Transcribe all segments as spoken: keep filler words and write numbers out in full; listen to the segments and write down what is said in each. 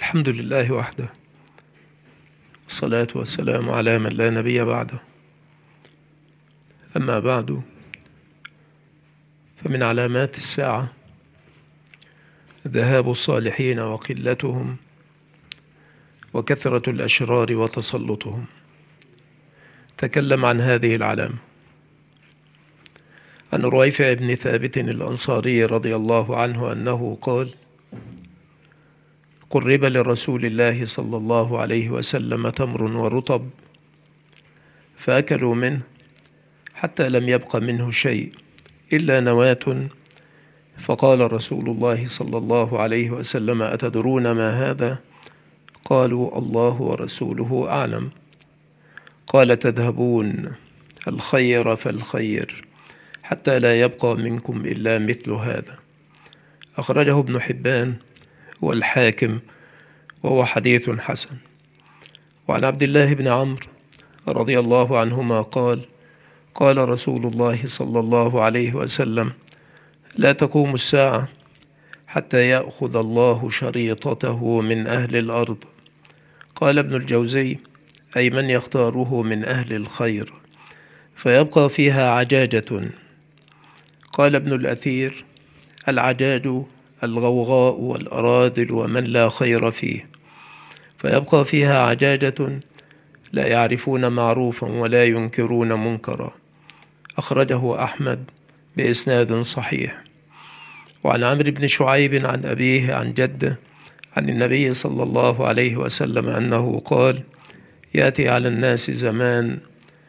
الحمد لله وحده، والصلاة والسلام على من لا نبي بعده. أما بعد، فمن علامات الساعة ذهاب الصالحين وقلتهم، وكثرة الأشرار وتسلطهم. تكلم عن هذه العلامة عن رويفع بن ثابت الأنصاري رضي الله عنه أنه قال: قرب لرسول الله صلى الله عليه وسلم تمر ورطب فأكلوا منه حتى لم يبق منه شيء إلا نواة، فقال رسول الله صلى الله عليه وسلم: أتدرون ما هذا؟ قالوا: الله ورسوله أعلم. قال: تذهبون الخير فالخير حتى لا يبقى منكم إلا مثل هذا. أخرجه ابن حبان والحاكم، وهو حديث حسن. وعن عبد الله بن عمرو رضي الله عنهما قال: قال رسول الله صلى الله عليه وسلم: لا تقوم الساعة حتى يأخذ الله شريطته من أهل الأرض. قال ابن الجوزي: أي من يختاره من أهل الخير فيبقى فيها عجاجة. قال ابن الأثير: العجاج الغوغاء والأراذل ومن لا خير فيه، فيبقى فيها عجاجة لا يعرفون معروفا ولا ينكرون منكرا. أخرجه أحمد بإسناد صحيح. وعن عمرو بن شعيب عن أبيه عن جده عن النبي صلى الله عليه وسلم أنه قال: يأتي على الناس زمان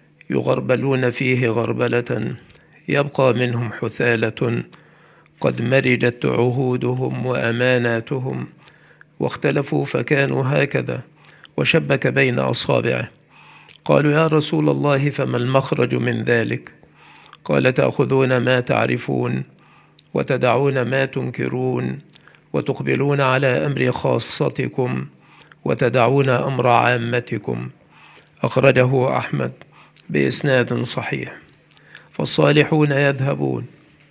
يغربلون فيه غربلة يبقى منهم حثالة قد مرجت عهودهم وأماناتهم، واختلفوا فكانوا هكذا، وشبك بين أصابعه. قالوا: يا رسول الله فما المخرج من ذلك؟ قال: تأخذون ما تعرفون وتدعون ما تنكرون، وتقبلون على أمر خاصتكم وتدعون أمر عامتكم. أخرجه أحمد بإسناد صحيح. فالصالحون يذهبون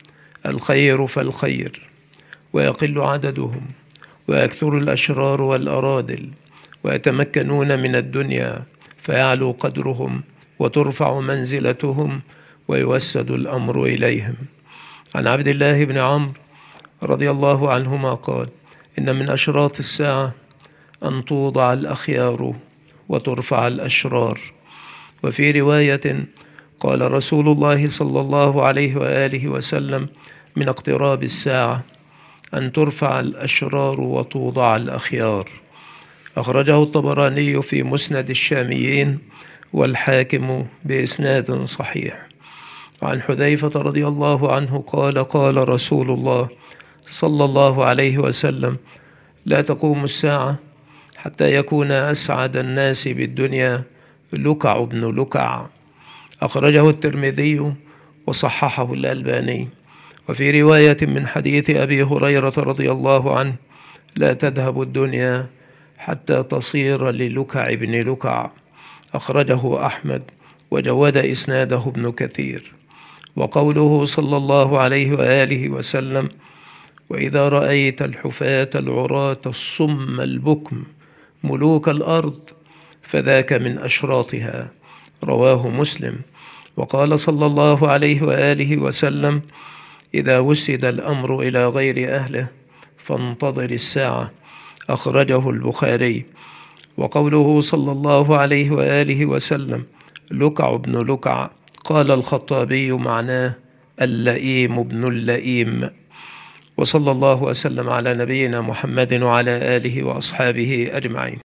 الخير فالخير ويقل عددهم، ويكثر الأشرار والأراذل، ويتمكنون من الدنيا فيعلو قدرهم وترفع منزلتهم ويوسد الأمر إليهم. عن عبد الله بن عمرو رضي الله عنهما قال: إن من أشراط الساعة أن توضع الأخيار وترفع الأشرار. وفي رواية قال رسول الله صلى الله عليه وآله وسلم: من اقتراب الساعة أن ترفع الأشرار وتوضع الأخيار. أخرجه الطبراني في مسند الشاميين والحاكم بإسناد صحيح. وعن حذيفة رضي الله عنه قال: قال رسول الله صلى الله عليه وسلم: لا تقوم الساعة حتى يكون أسعد الناس بالدنيا لكع بن لكع. أخرجه الترمذي وصححه الألباني. وفي رواية من حديث أبي هريرة رضي الله عنه: لا تذهب الدنيا حتى تصير للكع بن لكع. أخرجه أحمد وجود إسناده ابن كثير. وقوله صلى الله عليه وآله وسلم: وإذا رأيت الحفاة العراة الصم البكم ملوك الأرض فذاك من أشراطها. رواه مسلم. وقال صلى الله عليه وآله وسلم: إذا وسد الأمر إلى غير أهله فانتظر الساعة. أخرجه البخاري. وقوله صلى الله عليه وآله وسلم: لكع بن لكع، قال الخطابي معناه اللئيم بن اللئيم. وصلى الله وسلم على نبينا محمد وعلى آله وأصحابه أجمعين.